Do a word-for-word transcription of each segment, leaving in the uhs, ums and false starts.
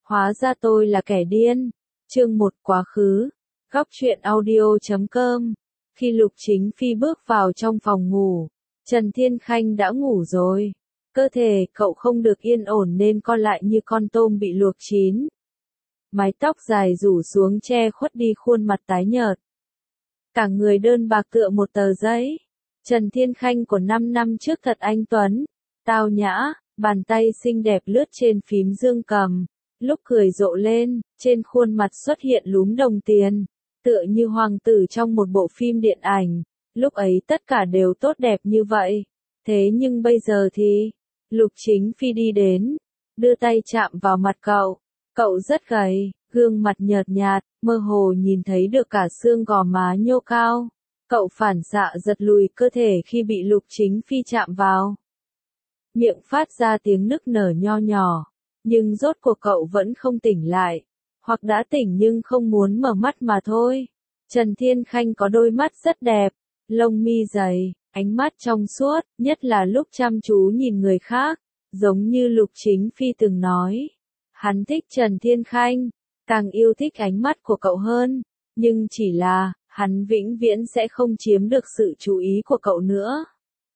Hóa ra tôi là kẻ điên. Chương một quá khứ. Góc truyện audio chấm com. Khi Lục Chính Phi bước vào trong phòng ngủ, Trần Thiên Khanh đã ngủ rồi. Cơ thể cậu không được yên ổn nên co lại như con tôm bị luộc chín. Mái tóc dài rủ xuống che khuất đi khuôn mặt tái nhợt. Cả người đơn bạc tựa một tờ giấy. Trần Thiên Khanh của năm năm trước thật anh tuấn, tao nhã, bàn tay xinh đẹp lướt trên phím dương cầm. Lúc cười rộ lên, trên khuôn mặt xuất hiện lúm đồng tiền, tựa như hoàng tử trong một bộ phim điện ảnh. Lúc ấy tất cả đều tốt đẹp như vậy. Thế nhưng bây giờ thì, Lục Chính Phi đi đến, đưa tay chạm vào mặt cậu. Cậu rất gầy, gương mặt nhợt nhạt, mơ hồ nhìn thấy được cả xương gò má nhô cao. Cậu phản xạ giật lùi cơ thể khi bị Lục Chính Phi chạm vào. Miệng phát ra tiếng nức nở nho nhỏ, nhưng rốt cuộc cậu vẫn không tỉnh lại. Hoặc đã tỉnh nhưng không muốn mở mắt mà thôi. Trần Thiên Khanh có đôi mắt rất đẹp, lông mi dày, ánh mắt trong suốt, nhất là lúc chăm chú nhìn người khác, giống như Lục Chính Phi từng nói. Hắn thích Trần Thiên Khanh, càng yêu thích ánh mắt của cậu hơn, nhưng chỉ là, hắn vĩnh viễn sẽ không chiếm được sự chú ý của cậu nữa.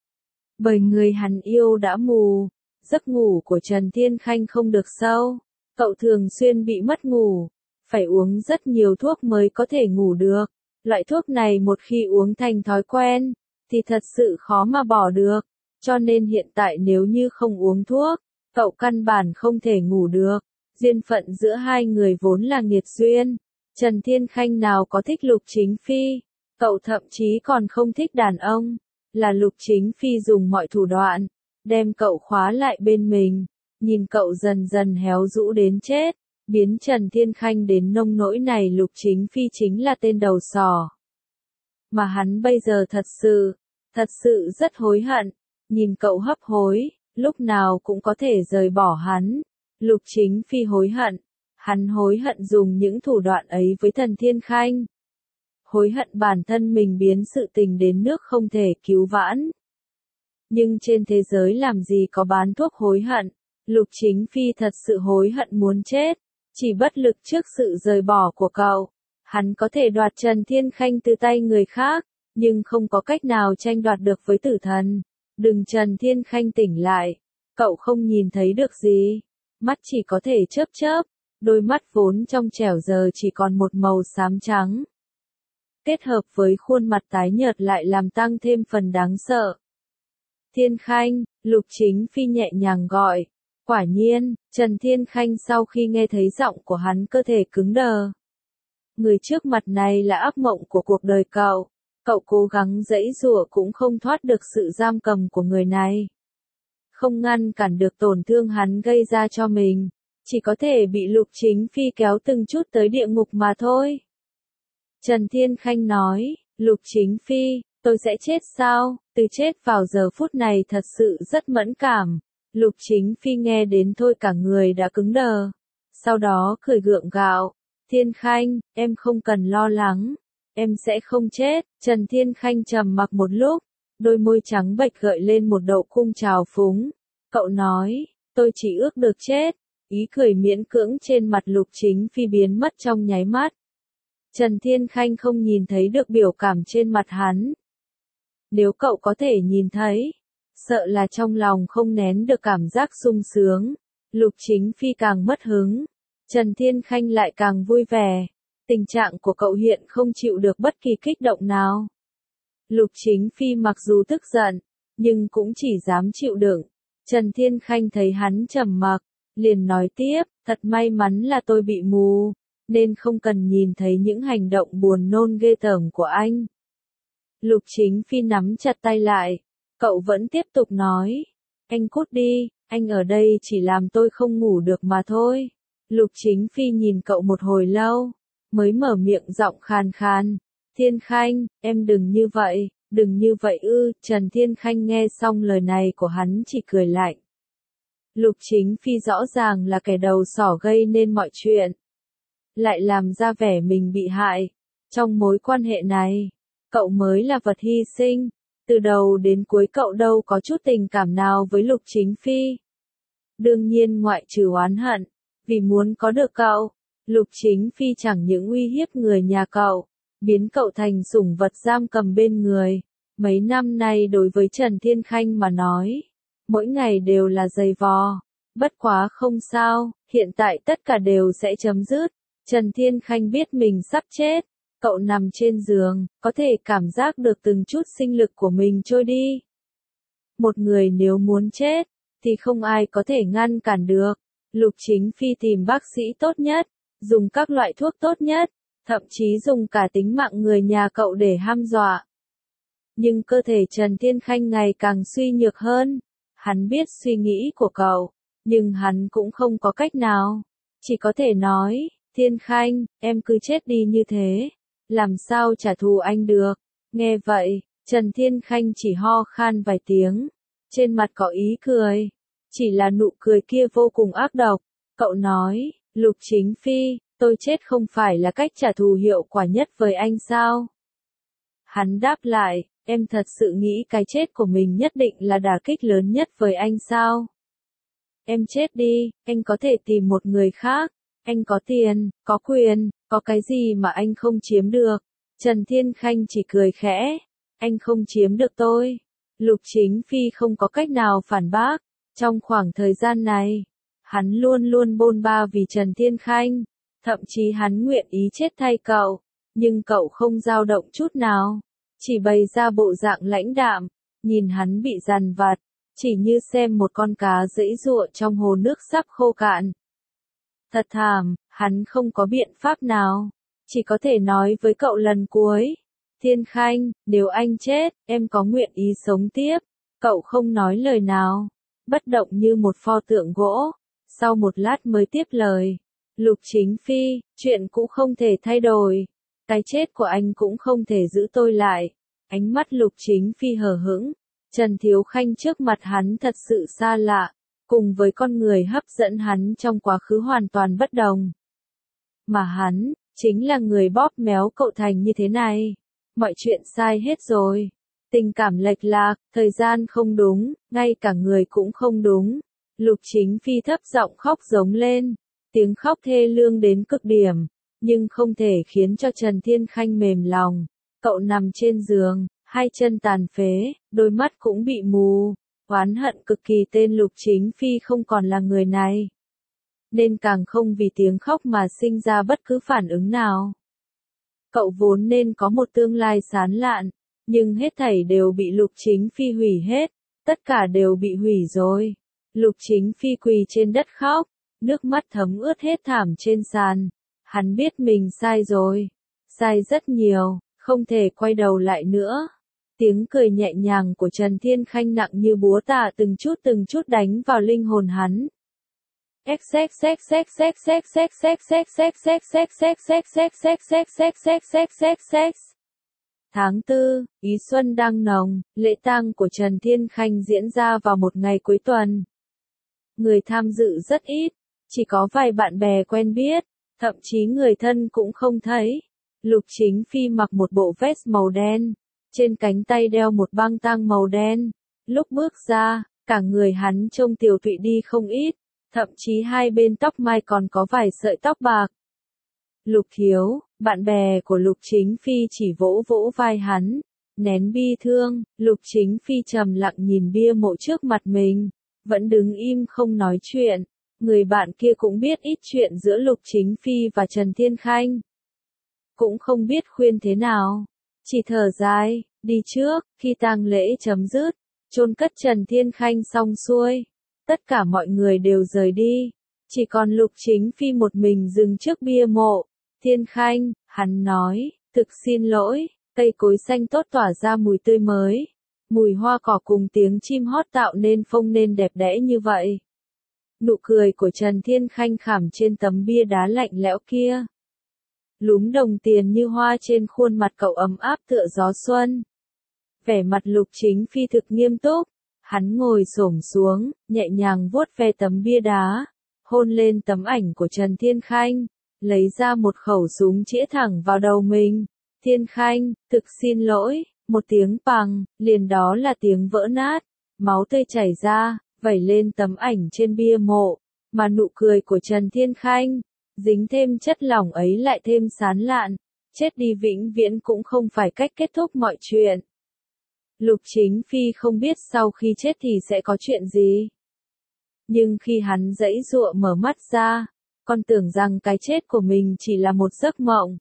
Bởi người hắn yêu đã mù, giấc ngủ của Trần Thiên Khanh không được sâu, cậu thường xuyên bị mất ngủ, phải uống rất nhiều thuốc mới có thể ngủ được. Loại thuốc này một khi uống thành thói quen, thì thật sự khó mà bỏ được, cho nên hiện tại nếu như không uống thuốc, cậu căn bản không thể ngủ được. Duyên phận giữa hai người vốn là nghiệt duyên, Trần Thiên Khanh nào có thích Lục Chính Phi, cậu thậm chí còn không thích đàn ông, là Lục Chính Phi dùng mọi thủ đoạn, đem cậu khóa lại bên mình, nhìn cậu dần dần héo rũ đến chết, biến Trần Thiên Khanh đến nông nỗi này. Lục Chính Phi chính là tên đầu sỏ. Mà hắn bây giờ thật sự, thật sự rất hối hận, nhìn cậu hấp hối, lúc nào cũng có thể rời bỏ hắn. Lục Chính Phi hối hận, hắn hối hận dùng những thủ đoạn ấy với Trần Thiên Khanh. Hối hận bản thân mình biến sự tình đến nước không thể cứu vãn. Nhưng trên thế giới làm gì có bán thuốc hối hận, Lục Chính Phi thật sự hối hận muốn chết, chỉ bất lực trước sự rời bỏ của cậu. Hắn có thể đoạt Trần Thiên Khanh từ tay người khác, nhưng không có cách nào tranh đoạt được với tử thần. Đừng Trần Thiên Khanh tỉnh lại, cậu không nhìn thấy được gì, mắt chỉ có thể chớp chớp, đôi mắt vốn trong trẻo giờ chỉ còn một màu xám trắng. Kết hợp với khuôn mặt tái nhợt lại làm tăng thêm phần đáng sợ. Thiên Khanh, Lục Chính Phi nhẹ nhàng gọi. Quả nhiên, Trần Thiên Khanh sau khi nghe thấy giọng của hắn cơ thể cứng đờ. Người trước mặt này là ác mộng của cuộc đời cậu. Cậu cố gắng giãy giụa cũng không thoát được sự giam cầm của người này. Không ngăn cản được tổn thương hắn gây ra cho mình, chỉ có thể bị Lục Chính Phi kéo từng chút tới địa ngục mà thôi. Trần Thiên Khanh nói, Lục Chính Phi, tôi sẽ chết sao? Từ chết vào giờ phút này thật sự rất mẫn cảm. Lục Chính Phi nghe đến thôi cả người đã cứng đờ. Sau đó cười gượng gạo, Thiên Khanh, em không cần lo lắng, em sẽ không chết. Trần Thiên Khanh trầm mặc một lúc, đôi môi trắng bệch gợi lên một độ cung trào phúng. Cậu nói, tôi chỉ ước được chết. Ý cười miễn cưỡng trên mặt Lục Chính Phi biến mất trong nháy mắt. Trần Thiên Khanh không nhìn thấy được biểu cảm trên mặt hắn. Nếu cậu có thể nhìn thấy, sợ là trong lòng không nén được cảm giác sung sướng. Lục Chính Phi càng mất hứng, Trần Thiên Khanh lại càng vui vẻ. Tình trạng của cậu hiện không chịu được bất kỳ kích động nào. Lục Chính Phi mặc dù tức giận, nhưng cũng chỉ dám chịu đựng. Trần Thiên Khanh thấy hắn trầm mặc, liền nói tiếp, thật may mắn là tôi bị mù, nên không cần nhìn thấy những hành động buồn nôn ghê tởm của anh. Lục Chính Phi nắm chặt tay lại, cậu vẫn tiếp tục nói, anh cút đi, anh ở đây chỉ làm tôi không ngủ được mà thôi. Lục Chính Phi nhìn cậu một hồi lâu, mới mở miệng giọng khàn khàn, Thiên Khanh, em đừng như vậy, đừng như vậy ư. Trần Thiên Khanh nghe xong lời này của hắn chỉ cười lạnh. Lục Chính Phi rõ ràng là kẻ đầu sỏ gây nên mọi chuyện, lại làm ra vẻ mình bị hại. Trong mối quan hệ này, cậu mới là vật hy sinh, từ đầu đến cuối cậu đâu có chút tình cảm nào với Lục Chính Phi. Đương nhiên ngoại trừ oán hận, Vì muốn có được cậu, Lục Chính Phi chẳng những uy hiếp người nhà cậu, biến cậu thành sủng vật giam cầm bên người. Mấy năm nay đối với Trần Thiên Khanh mà nói, mỗi ngày đều là dày vò. Bất quá không sao, hiện tại tất cả đều sẽ chấm dứt. Trần Thiên Khanh biết mình sắp chết. Cậu nằm trên giường, có thể cảm giác được từng chút sinh lực của mình trôi đi. Một người nếu muốn chết, thì không ai có thể ngăn cản được. Lục Chính Phi tìm bác sĩ tốt nhất, dùng các loại thuốc tốt nhất, thậm chí dùng cả tính mạng người nhà cậu để hăm dọa. Nhưng cơ thể Trần Thiên Khanh ngày càng suy nhược hơn. Hắn biết suy nghĩ của cậu, nhưng hắn cũng không có cách nào. Chỉ có thể nói, Thiên Khanh, em cứ chết đi như thế. Làm sao trả thù anh được? Nghe vậy, Trần Thiên Khanh chỉ ho khan vài tiếng. Trên mặt có ý cười. Chỉ là nụ cười kia vô cùng ác độc. Cậu nói, Lục Chính Phi, tôi chết không phải là cách trả thù hiệu quả nhất với anh sao? Hắn đáp lại, em thật sự nghĩ cái chết của mình nhất định là đả kích lớn nhất với anh sao? Em chết đi, anh có thể tìm một người khác. Anh có tiền, có quyền, có cái gì mà anh không chiếm được? Trần Thiên Khanh chỉ cười khẽ. Anh không chiếm được tôi. Lục Chính Phi không có cách nào phản bác. Trong khoảng thời gian này, hắn luôn luôn bôn ba vì Trần Thiên Khanh. Thậm chí hắn nguyện ý chết thay cậu. Nhưng cậu không dao động chút nào. Chỉ bày ra bộ dạng lãnh đạm. Nhìn hắn bị dằn vặt. Chỉ như xem một con cá giãy giụa trong hồ nước sắp khô cạn. Thật thảm, hắn không có biện pháp nào. Chỉ có thể nói với cậu lần cuối. Thiên Khanh, nếu anh chết, em có nguyện ý sống tiếp. Cậu không nói lời nào. Bất động như một pho tượng gỗ. Sau một lát mới tiếp lời. Lục Chính Phi, chuyện cũng không thể thay đổi. Cái chết của anh cũng không thể giữ tôi lại. Ánh mắt Lục Chính Phi hờ hững. Trần Thiếu Khanh trước mặt hắn thật sự xa lạ. Cùng với con người hấp dẫn hắn trong quá khứ hoàn toàn bất đồng. Mà hắn, chính là người bóp méo cậu thành như thế này. Mọi chuyện sai hết rồi. Tình cảm lệch lạc, thời gian không đúng, ngay cả người cũng không đúng. Lục Chính Phi thấp giọng khóc giống lên. Tiếng khóc thê lương đến cực điểm. Nhưng không thể khiến cho Trần Thiên Khanh mềm lòng. Cậu nằm trên giường, hai chân tàn phế, đôi mắt cũng bị mù. Oán hận cực kỳ tên Lục Chính Phi không còn là người này. Nên càng không vì tiếng khóc mà sinh ra bất cứ phản ứng nào. Cậu vốn nên có một tương lai sáng lạn, nhưng hết thảy đều bị Lục Chính Phi hủy hết, tất cả đều bị hủy rồi. Lục Chính Phi quỳ trên đất khóc, nước mắt thấm ướt hết thảm trên sàn. Hắn biết mình sai rồi, sai rất nhiều, không thể quay đầu lại nữa. Tiếng cười nhẹ nhàng của Trần Thiên Khanh nặng như búa tạ từng chút từng chút đánh vào linh hồn hắn. Tháng tư, Ý Xuân đang nồng, lễ tang của Trần Thiên Khanh diễn ra vào một ngày cuối tuần. Người tham dự rất ít, chỉ có vài bạn bè quen biết, thậm chí người thân cũng không thấy. Lục Chính Phi mặc một bộ vest màu đen. Trên cánh tay đeo một băng tang màu đen. Lúc bước ra, cả người hắn trông tiều tụy đi không ít, thậm chí hai bên tóc mai còn có vài sợi tóc bạc. Lục Thiếu, bạn bè của Lục Chính Phi chỉ vỗ vỗ vai hắn, nén bi thương. Lục Chính Phi trầm lặng nhìn bia mộ trước mặt mình, vẫn đứng im không nói chuyện. Người bạn kia cũng biết ít chuyện giữa Lục Chính Phi và Trần Thiên Khanh. Cũng không biết khuyên thế nào. Chỉ thở dài, đi trước. Khi tang lễ chấm dứt, chôn cất Trần Thiên Khanh xong xuôi, tất cả mọi người đều rời đi. Chỉ còn Lục Chính Phi một mình dừng trước bia mộ. Thiên Khanh, hắn nói, thực xin lỗi. Cây cối xanh tốt tỏa ra mùi tươi mới. Mùi hoa cỏ cùng tiếng chim hót tạo nên phông nên đẹp đẽ như vậy. Nụ cười của Trần Thiên Khanh khảm trên tấm bia đá lạnh lẽo kia. Lúm đồng tiền như hoa trên khuôn mặt cậu ấm áp tựa gió xuân. Vẻ mặt Lục Chính Phi thực nghiêm túc. Hắn ngồi xổm xuống, nhẹ nhàng vuốt ve tấm bia đá, hôn lên tấm ảnh của Trần Thiên Khanh, lấy ra một khẩu súng chĩa thẳng vào đầu mình. Thiên Khanh, thực xin lỗi. Một tiếng pằng, liền đó là tiếng vỡ nát, máu tươi chảy ra, vẩy lên tấm ảnh trên bia mộ. mà nụ cười của Trần Thiên Khanh, dính thêm chất lỏng ấy lại thêm sán lạn, chết đi vĩnh viễn cũng không phải cách kết thúc mọi chuyện. Lục Chính Phi không biết sau khi chết thì sẽ có chuyện gì. Nhưng khi hắn giãy giụa mở mắt ra, còn tưởng rằng cái chết của mình chỉ là một giấc mộng.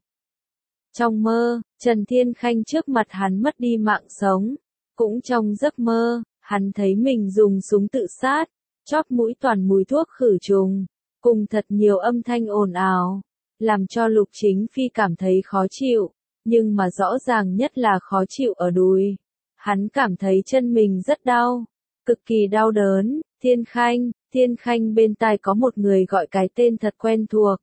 Trong mơ, Trần Thiên Khanh trước mặt hắn mất đi mạng sống. Cũng trong giấc mơ, hắn thấy mình dùng súng tự sát, chóp mũi toàn mùi thuốc khử trùng, cùng thật nhiều âm thanh ồn ào, làm cho Lục Chính Phi cảm thấy khó chịu, nhưng mà rõ ràng nhất là khó chịu ở đùi. Hắn cảm thấy chân mình rất đau, cực kỳ đau đớn. Thiên Khanh, Thiên Khanh, bên tai có một người gọi cái tên thật quen thuộc.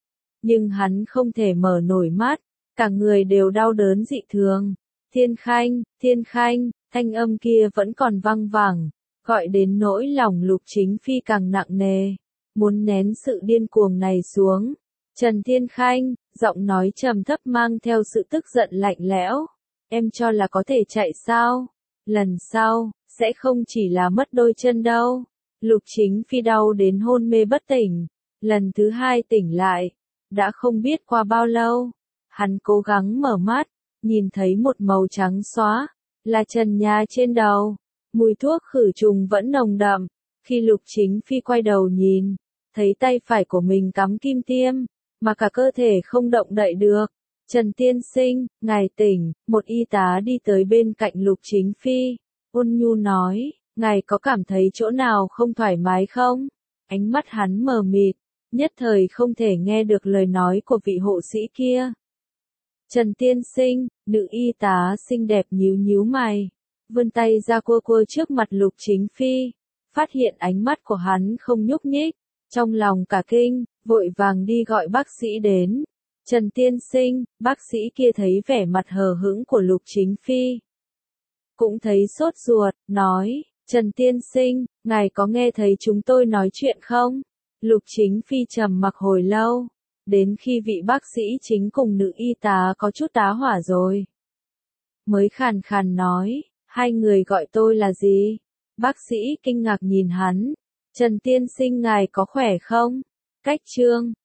Nhưng hắn không thể mở nổi mắt, cả người đều đau đớn dị thường. Thiên Khanh, Thiên Khanh, thanh âm kia vẫn còn văng vẳng, gọi đến nỗi lòng Lục Chính Phi càng nặng nề, muốn nén sự điên cuồng này xuống. Trần Thiên Khanh, giọng nói trầm thấp mang theo sự tức giận lạnh lẽo. Em cho là có thể chạy sao? Lần sau, sẽ không chỉ là mất đôi chân đâu. Lục Chính Phi đau đến hôn mê bất tỉnh. Lần thứ hai tỉnh lại, đã không biết qua bao lâu. Hắn cố gắng mở mắt, nhìn thấy một màu trắng xóa, là trần nhà trên đầu. Mùi thuốc khử trùng vẫn nồng đậm. Khi Lục Chính Phi quay đầu nhìn, thấy tay phải của mình cắm kim tiêm, mà cả cơ thể không động đậy được. Trần tiên sinh, ngài tỉnh. Một y tá đi tới bên cạnh Lục Chính Phi, ôn nhu nói, ngài có cảm thấy chỗ nào không thoải mái không? Ánh mắt hắn mờ mịt, nhất thời không thể nghe được lời nói của vị hộ sĩ kia. Trần tiên sinh, nữ y tá xinh đẹp nhíu nhíu mày, vươn tay ra cua cua trước mặt Lục Chính Phi, phát hiện ánh mắt của hắn không nhúc nhích, trong lòng cả kinh, vội vàng đi gọi bác sĩ đến. Trần tiên sinh, bác sĩ kia thấy vẻ mặt hờ hững của Lục Chính Phi, cũng thấy sốt ruột, nói, Trần tiên sinh, ngài có nghe thấy chúng tôi nói chuyện không? Lục Chính Phi trầm mặc hồi lâu, đến khi vị bác sĩ chính cùng nữ y tá có chút tá hỏa rồi, mới khàn khàn nói, hai người gọi tôi là gì? Bác sĩ kinh ngạc nhìn hắn, Trần tiên sinh ngài có khỏe không? Cách chương